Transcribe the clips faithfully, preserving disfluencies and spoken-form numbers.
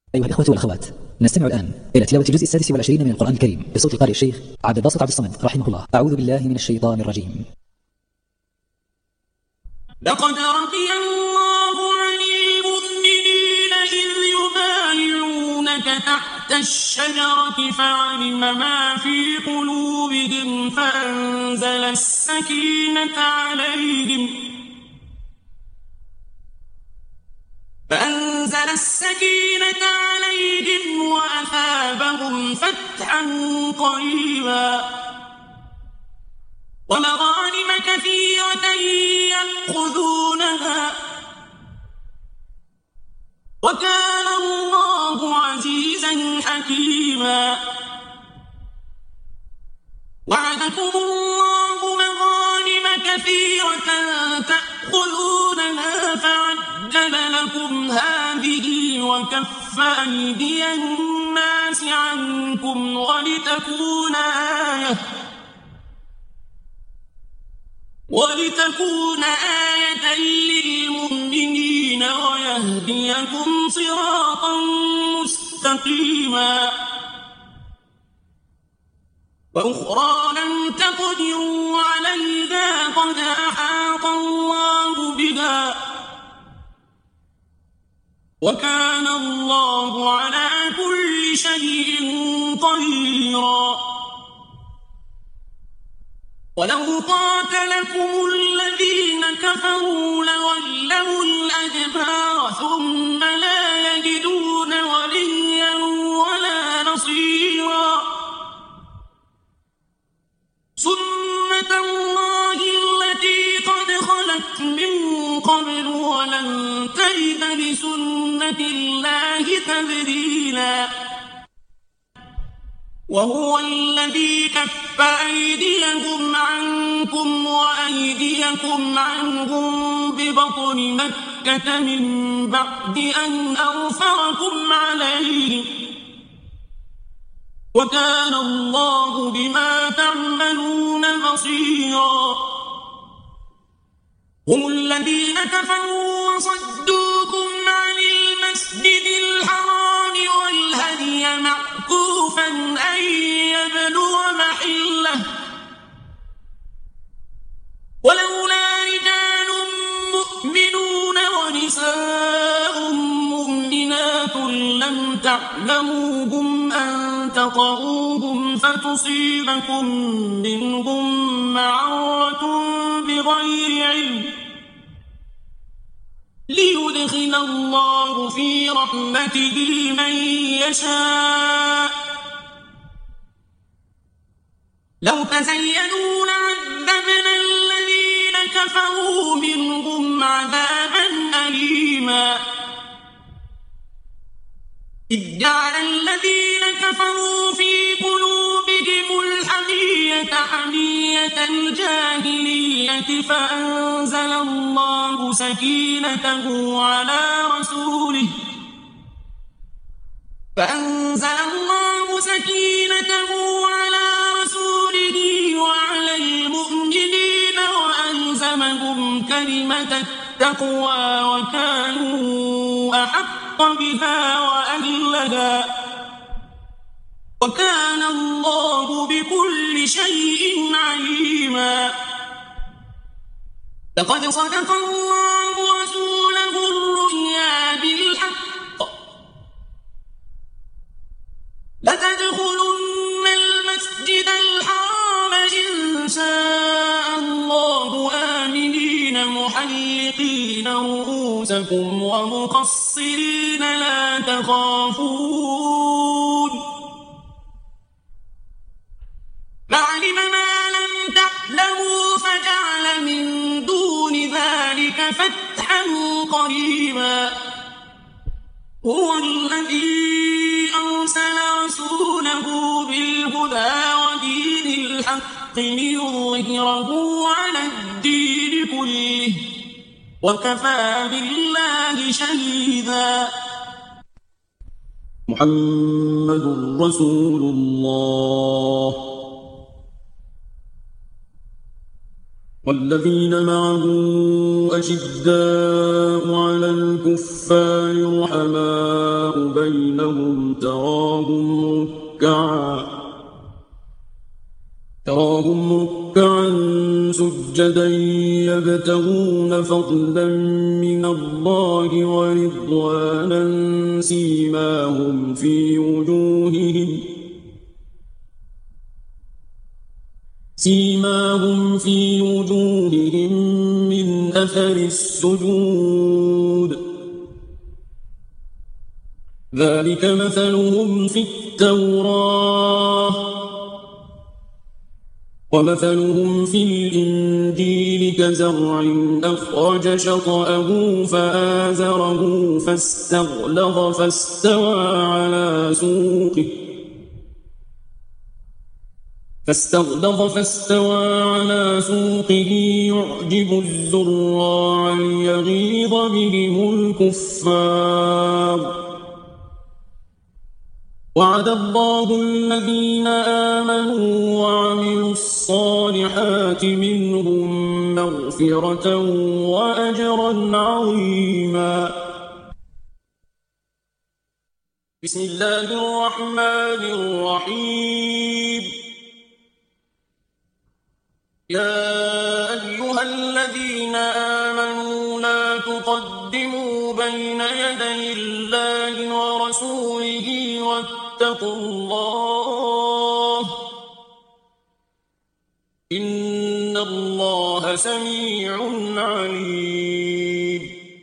أيها الإخوة والأخوات، نستمع الآن إلى تلاوة الجزء السادس والعشرين من القرآن الكريم بصوت القارئ الشيخ عبد الباسط عبد الصمد رحمه الله. أعوذ بالله من الشيطان الرجيم. لقد رضي الله عن المؤمنين إذ يبايعونك تحت الشجرة فعلم ما في قلوبهم فأنزل السكينة عليهم فأنزل السكينة عليهم وأثابهم فتحا قريبا ومغانم كثيرة يأخذونها وكان الله عزيزا حكيما. وعدكم الله مغانم كثيرة تأخذونها فعجل لكم هذه وكف أيدي الناس عنكم ولتكون آية ولتكون آية للمؤمنين ويهديكم صراطا مستقيما. وأخرى لم تقدروا عليها قد أحاط الله بها وكان الله على كل شيء قديرا. ولو قاتلكم الذين كفروا لولوا الأدبار ثم لا يجدون وليا ولا نصيرا. سنة الله التي قد خلت من قبل ولن تجد لسنة الله تبديلا. وهو الذي كف أيديهم عنكم وأيديكم عنهم ببطن مكة من بعد أن أظفركم عليهم وكان الله بما تعملون بصيرا. هم الذين كفروا وصدوكم عن المسجد الحرام والهدي معكوفا أن يبلغ محله ولولا رجال مؤمنون ونساء مؤمنات لم تعلموهم أن تطؤوهم فتصيبكم منهم معرة بغير علم ليدخل الله في رحمته من يشاء. لو تزينوا لعذبنا الذين كفروا منهم عذابا أليما. إذ جعل الذين كفروا في قلوبهم الحمية حمية الجاهلية فأنزل الله سكينته على رسوله فأنزل الله سكينته على رسوله وعلى المؤمنين وألزمهم كلمة التقوى وكانوا أحق بها وأهلها وكان الله بكل شيء عليما. لقد صدق الله رسوله الرؤيا بالحق لتدخلن المسجد الحرام إن شاء الله آمنين محلقين رؤوسكم ومقصرين لا تخافون فعلم ما لم تعلموا فجعل من دون ذلك فتحا قريبا. هو الذي أرسل رسوله بالهدى ودين الحق ليظهره على الدين كله وكفى بالله شهيدا. محمد رسول الله والذين معه أشداء على الكفار رحماء بينهم تراهم ركعا تراهم ركعا سجدا يبتغون فضلا من الله ورضوانا سيماهم في وجوههم سيماهم في وجوههم من أثر السجود ذلك مثلهم في التوراة ومثلهم في الإنجيل كزرع أخرج شطأه فآزره فاستغلظ فاستوى على سوقه فاستغلظ فاستوى على سوقه يعجب الزراع ليغيظ بهم الكفار وعد الله الذين آمنوا وعملوا الصالحات منهم مغفرة وأجرا عظيما. بسم الله الرحمن الرحيم. يا أيها الذين آمنوا لا تقدموا بين يدي الله ورسوله واتقوا الله إن الله سميع عليم.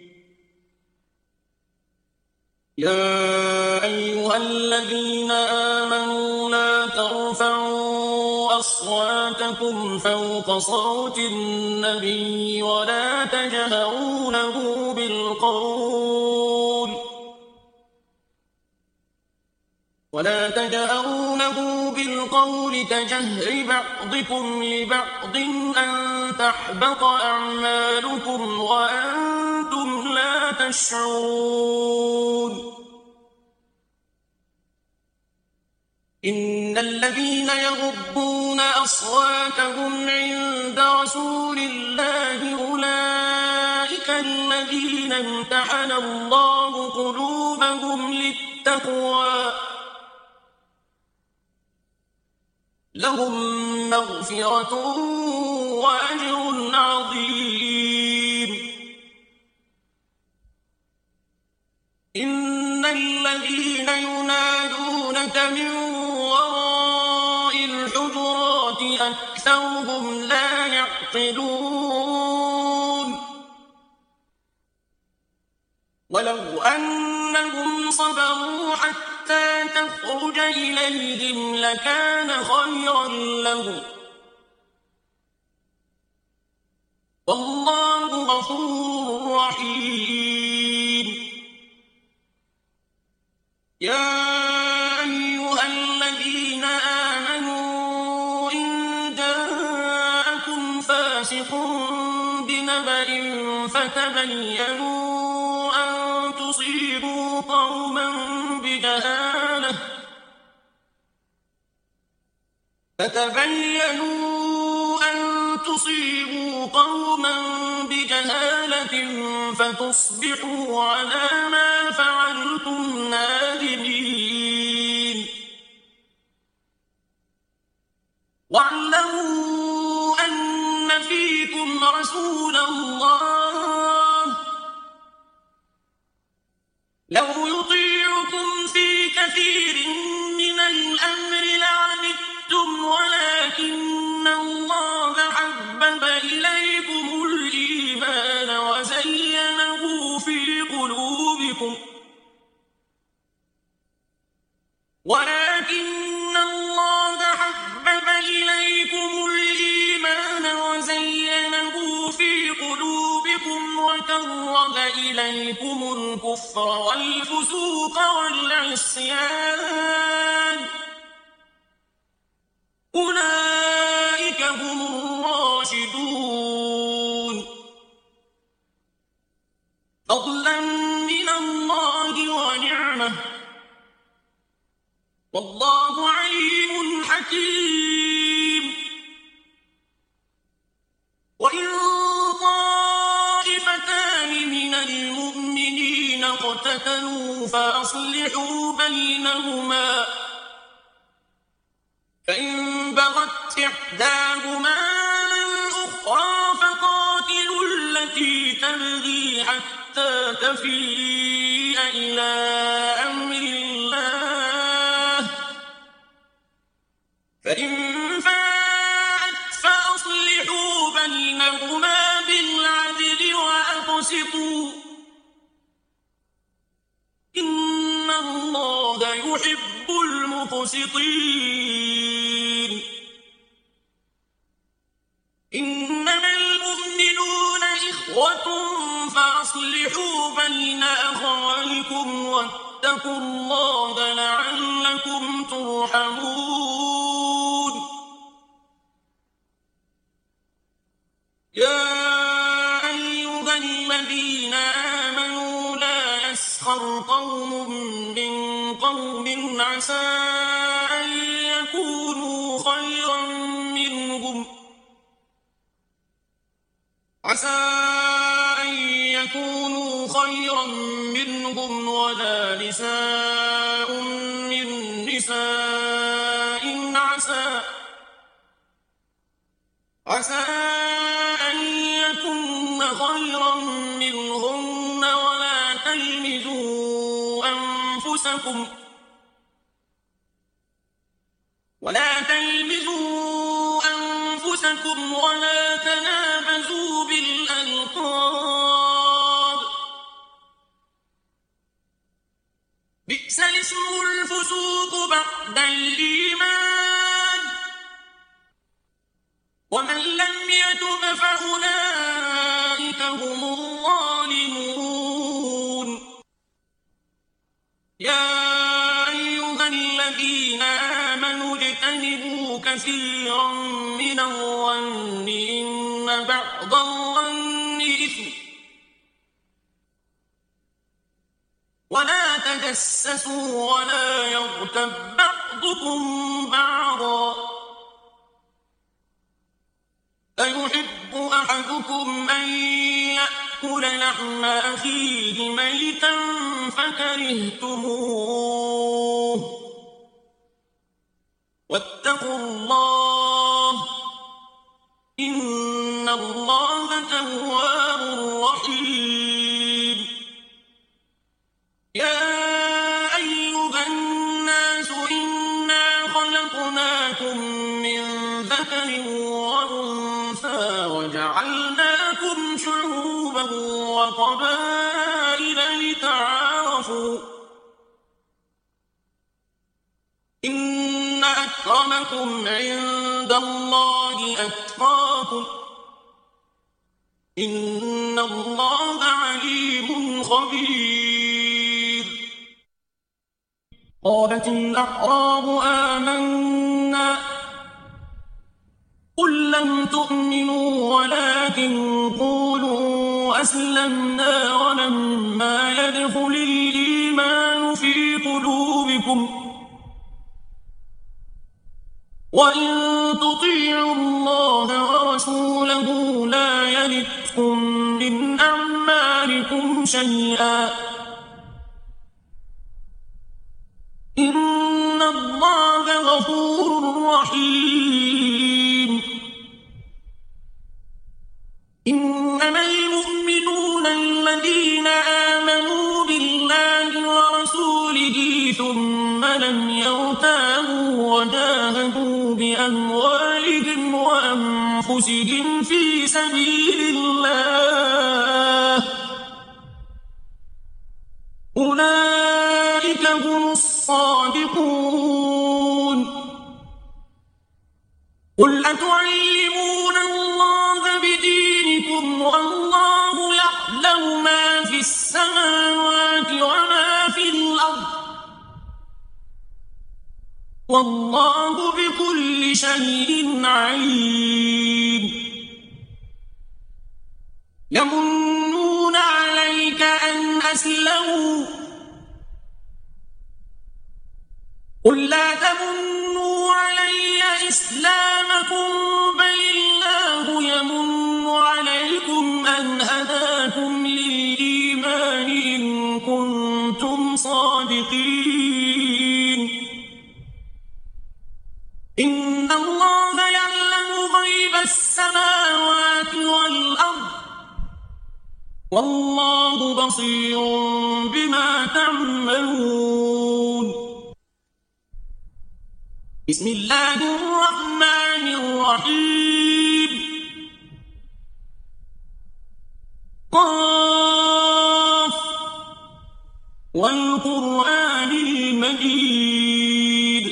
يا أيها الذين آمنوا لا ترفعوا أصواتكم فوق صوت النبي ولا تجهروا له بالقول ولا تجهروا له بالقول كجهر بعضكم لبعض أن تحبط أعمالكم وأنتم لا تشعرون. إن الذين يغضون أصواتهم عند رسول الله أولئك الذين امتحن الله قلوبهم للتقوى لهم مغفرة وأجر عظيم. إن الذين ينادونك من وراء الحجرات أكثرهم لا يعقلون. ولو أنهم صبروا حتى تخرج إليهم لكان خيرا لهم والله غفور رحيم. يا أيها الذين آمنوا إن جاءكم فاسق بنبأ فتبينوا أن تصيبوا قوما بجهالة فتبينوا أن تصيبوا قوما بجهالة فتصبحوا على ما فعلتم نادمين. واعلموا أن فيكم رسول الله لو يطيعكم في كثير من الأمر لعنتم ولكن الله حبب إليكم الإيمان وزينه في قلوبكم ولكن الله حبب إليكم الإيمان وزينه في قلوبكم وكره إليكم الكفر والفسوق والعصيان أولئك هم الراشدون فضلا من الله ونعمة والله عليم حكيم. وإن طائفتان من المؤمنين اقتتلوا فأصلحوا فأصلحوا بينهما فإن بغت إحداهما على الأخرى فقاتلوا التي تبغي حتى تفيء إلى أمر الله فإن فاءت فأصلحوا بينهما بالعدل وأقسطوا إن الله يحب المقسطين إنما المؤمنون إخوة فأصلحوا بين أخويكم واتقوا الله لعلكم ترحمون يا أيها الذين آمنوا لا يسخر قوم من قوم عسى أن يكونوا خيرا منهم عسى أن يكونوا خيرا منهم ولا نساء من نساء عسى عسى أن يكن خيرا منهن ولا تلمزوا أنفسكم ولا تلمزوا أنفسكم ولا تنابزوا بالألقاب بئس الاسم الفسوق بعد الإيمان ومن لم يتب فأولئك هم الظالمون يا أيها الذين آمنوا اجتنبوا كثيرا من الظن إن بعض الظن إثم ولا تجسسوا ولا يغتب بعضكم بعضا أيحب أحدكم أن يأكل لحم أخيه ميتا فكرهتموه واتقوا الله إن الله تواب رحيم يا أيها الناس إنا خلقناكم من ذكر وأنثى وجعلناكم شعوبا وقبائل لتعارفوا إن أكرمكم عند الله أتقاكم إن الله عليم خبير قالت الأعراب آمنا قل لم تؤمنوا ولكن قولوا أسلمنا ولما يدخل الإيمان في قلوبكم وإن تطيعوا الله ورسوله لا يلتكم من أعمالكم شيئا إن الله غفور رحيم إنما المؤمنون الذين آمنوا بالله ورسوله ثم لم يرتابوا وجاهدوا بأموالهم وأنفسهم في سبيل الله أولئك هم الصادقون قل أتعلمون الله بدينكم والله يعلم ما في السماوات وما في الأرض والله بكل شيء عليم يمنون عليك أن أسلموا قل لا تمنوا علي إسلامكم بل الله يمن عليكم أن هداكم للإيمان إن كنتم صادقين إن الله يعلم غيب السماوات والأرض والله بصير بما تعملون. بسم الله الرحمن الرحيم. قاف والقرآن المجيد.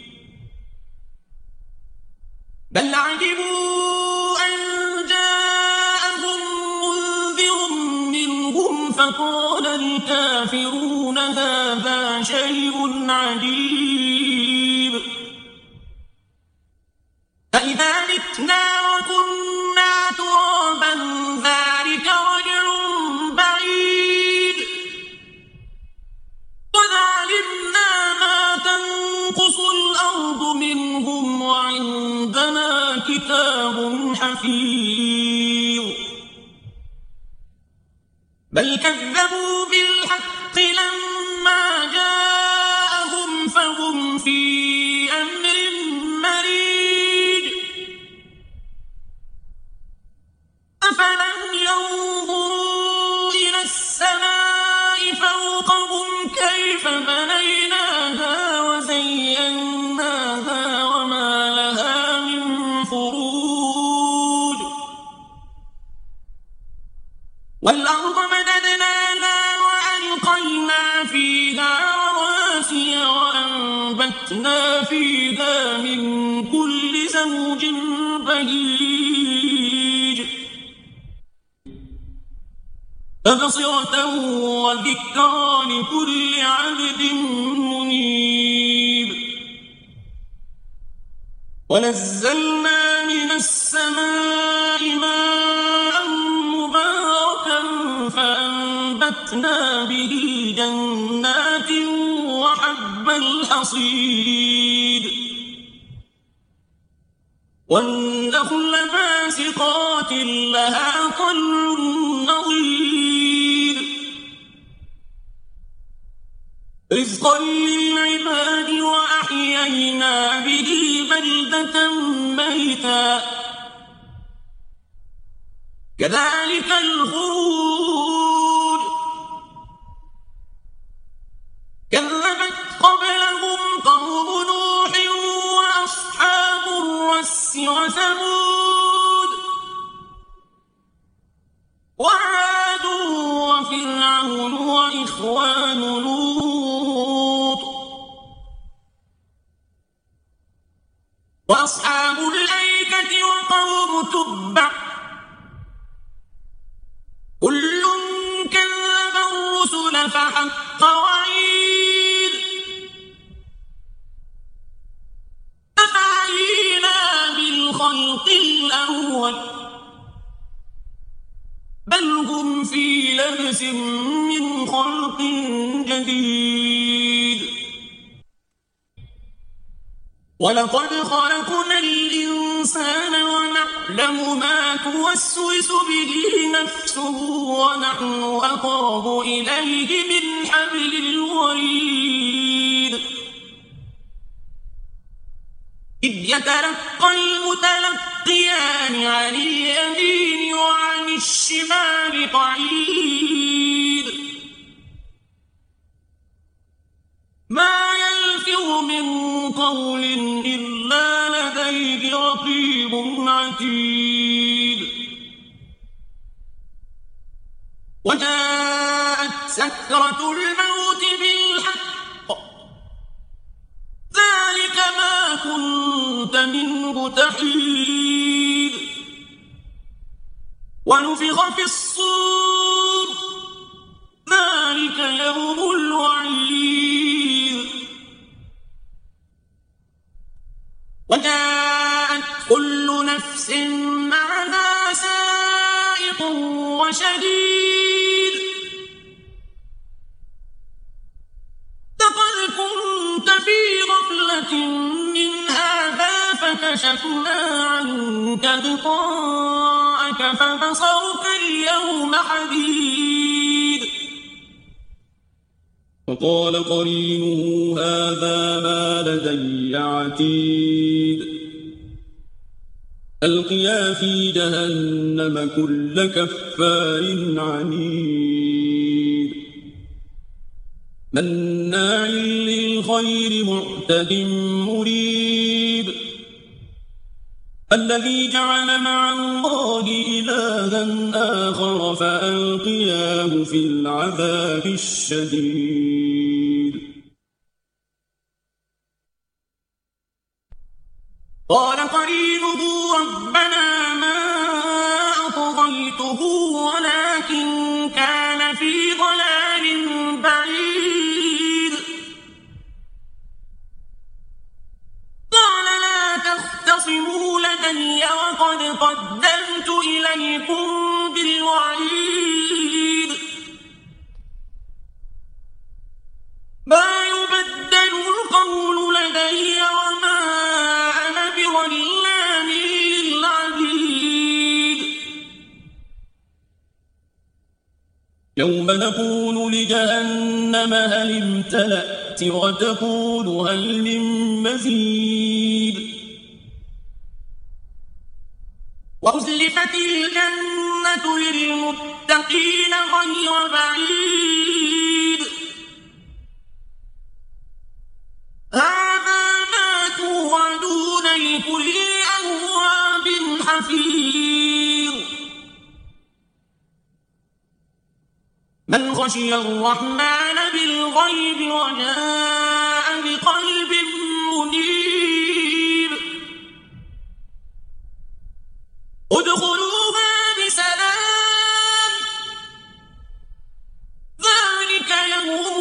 بل عجبوا أن جاءهم منذر منهم فقال الكافرون هذا شيء عجيب. أإذا متنا وكنا ترابا ذلك رجع بعيد. قد علمنا ما تنقص الأرض منهم وعندنا كتاب حفيظ. بل كذبوا بالحق لما جاءهم فهم في أمر مريج. أفلم ينظروا إلى السماء فوقهم كيف بنيناها وزيناها وما لها من فروج. والأرض مددناها وألقينا فيها رواسي وأنبتنا فيها من كل زوج بهيج. تبصرة وذكرى لكل عبد منيب. ونزلنا من السماء ماء مباركا فأنبتنا به جنات وحب الحصيد. والنخل باسقات لها طلع نضيد. رزقا للعباد وأحيينا به بلدة ميتا كذلك الخروج. كذبت قبلهم قوم نوح وأصحاب الرس وثمود وعاد وفرعون وإخوان لوط وأصحاب الأيكة وقوم تبع كل كذب الرسل فحق وعيد. أفعينا بالخلق الأول بل هم في لبس من خلق جديد. ولقد خلقنا الإنسان ونعلم ما توسوس به نفسه ونحن أقرب إليه من حبل الوريد. إذ يتلقى المتلقيان عن اليمين وعن الشمال قعيد. ما يلفظ من قول إلا لديه رقيب عتيد. وجاءت سكرة الموت بالحق ذلك ما كنت منه تحيد. ونفخ في الصور ذلك يوم الوعيد. وجاءت كل نفس معها سائق وشهيد. لقد كنت في غفلة من هذا فكشفنا عنك غطاءك فبصرك اليوم حديد. وقال قرينه هذا ما لدي عتيد. ألقيا في جهنم كل كفار عنيد مناع للخير معتد مريب الذي جعل مع الله إلها آخر فألقياه في العذاب الشديد قال قرينه ربنا ما أطغيته ولكن كان في ضلال بعيد قال لا تختصموا لدي وقد قدمت إليكم بالوعيد ما يبدل القول لدي وما أنا بظلام للعبيد يوم نقول لجهنم هل امتلأت وتقول هل من مزيد وأزلفت الجنة للمتقين غير بعيد هذا ما توعدون لكل أواب حفيظ من خشي الرحمن بالغيب وجاء بقلب منيب ادخلوها بسلام ذلك يوم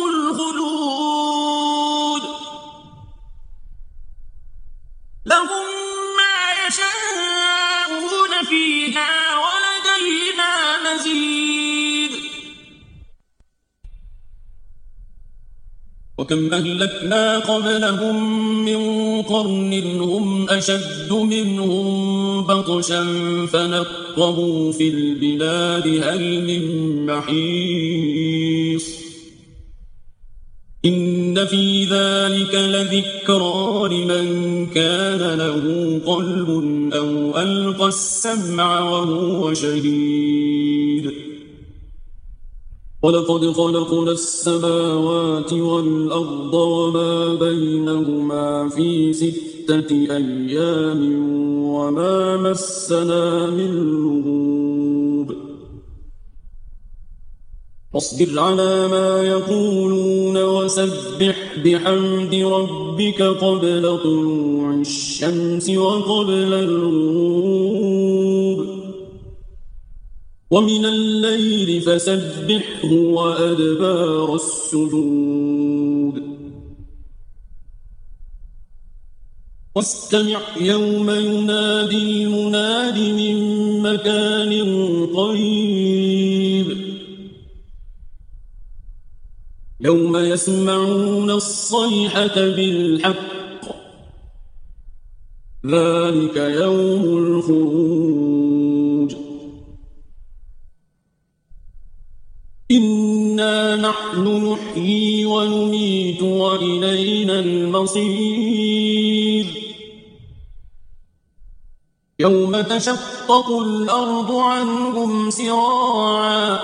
الخلود لهم ما يشاءون فيها ولدينا مزيد وكم أهلكنا قبلهم من قرن هم أشد منهم بطشا فنقبوا في البلاد هل من محيص إن في ذلك لذكرى لمن كان له قلب أو ألقى السمع وهو شهيد ولقد خلقنا السماوات والأرض وما بينهما في ستة أيام وما مسنا من لغوب فاصبر على ما يقولون وسبح بحمد ربك قبل طلوع الشمس وقبل الغروب ومن الليل فسبحه وأدبار السجود واستمع يوم ينادي المناد من مكان قريب يوم يسمعون الصيحة بالحق ذلك يوم الخروج إنا نحن نحيي ونميت وإلينا المصير يوم تشقق الأرض عنهم سراعا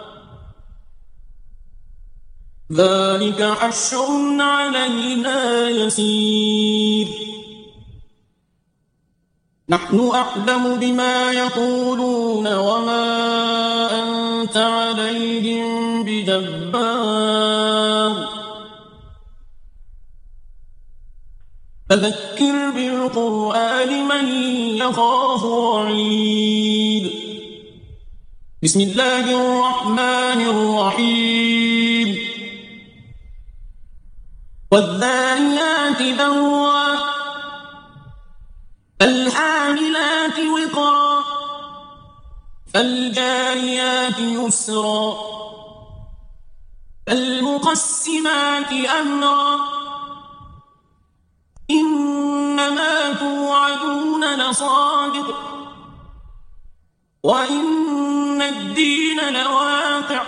ذلك حشر علينا يسير نحن أعلم بما يقولون وما أنت عليهم بجبار فذكر بالقرآن من يخاف وعيد بسم الله الرحمن الرحيم والذاريات ذروا فالحاملات وقرا فالجاريات يسرا فالمقسمات أمرا إنما توعدون لصادق وإن الدين لواقع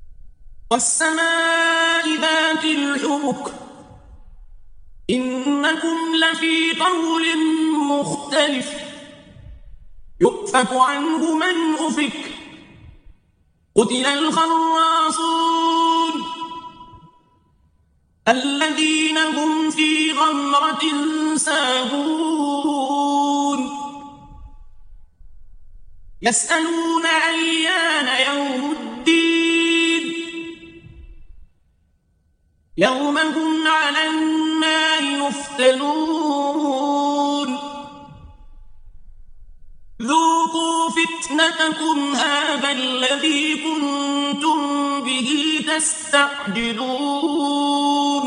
والسماء ذات الحبك إنكم إنكم لفي قول مختلف يؤفك عنه من أفك قتل الخراصون الذين هم في غمرة ساهون يسألون أيان يوم الدين يوم هم على النار يفتنون ذوقوا فتنتكم هذا الذي كنتم به تستعجلون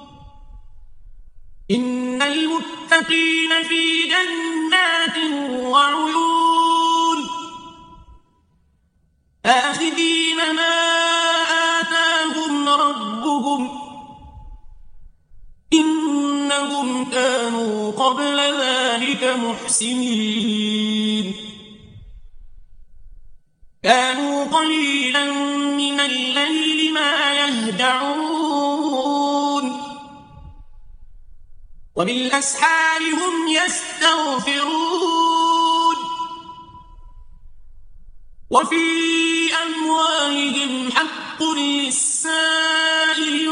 إن المتقين في جنات وعيون آخذين ما آتاهم ربهم إنهم كانوا قبل ذلك محسنين كانوا قليلا من الليل ما يهجعون وبالأسحار هم يستغفرون وفي أموالهم حق للسائل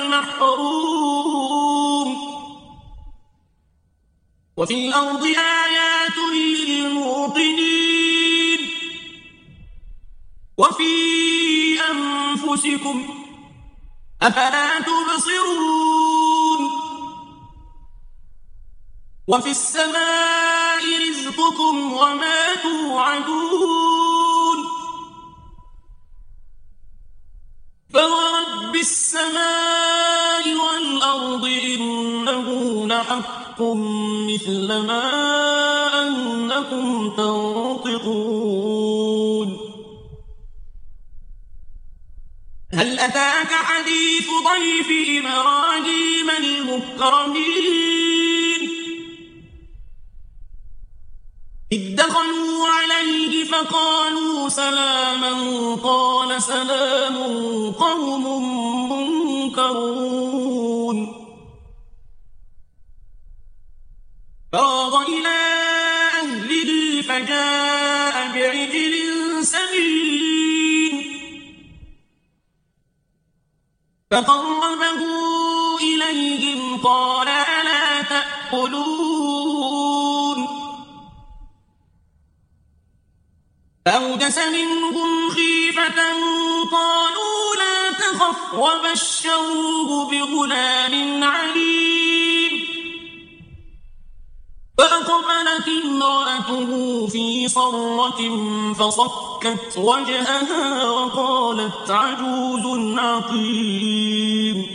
والمحروم وفي الأرض آيات للموقنين وفي أنفسكم أفلا تبصرون وفي السماء رزقكم وما توعدون فورب السماء والأرض إنه لحق مثل ما أنكم تنطقون هل أتاك حديث ضيف إبراهيم المكرمين إذ دخلوا عليه فقالوا سلاما قال سلام قوم منكرون فراغ إلى أهله فجاء بعجل سمين فقربه إليهم قال ألا تأكلون فأوجس منهم خيفة قالوا لا تخف وبشروه بغلام عليم فأقبلت امرأته في صرة فصكت وجهها وقالت عجوز عقيم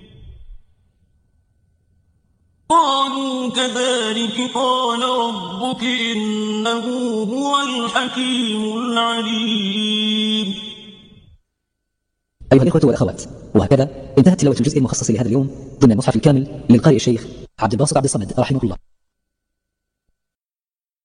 قالوا كذلك قال ربك إنه هو الحكيم العليم. أيها الإخوة والأخوات، وهكذا انتهت تلاوة الجزء المخصص لهذا اليوم ضمن المصحف الكامل للقارئ الشيخ عبد الباسط عبد الصمد رحمه الله.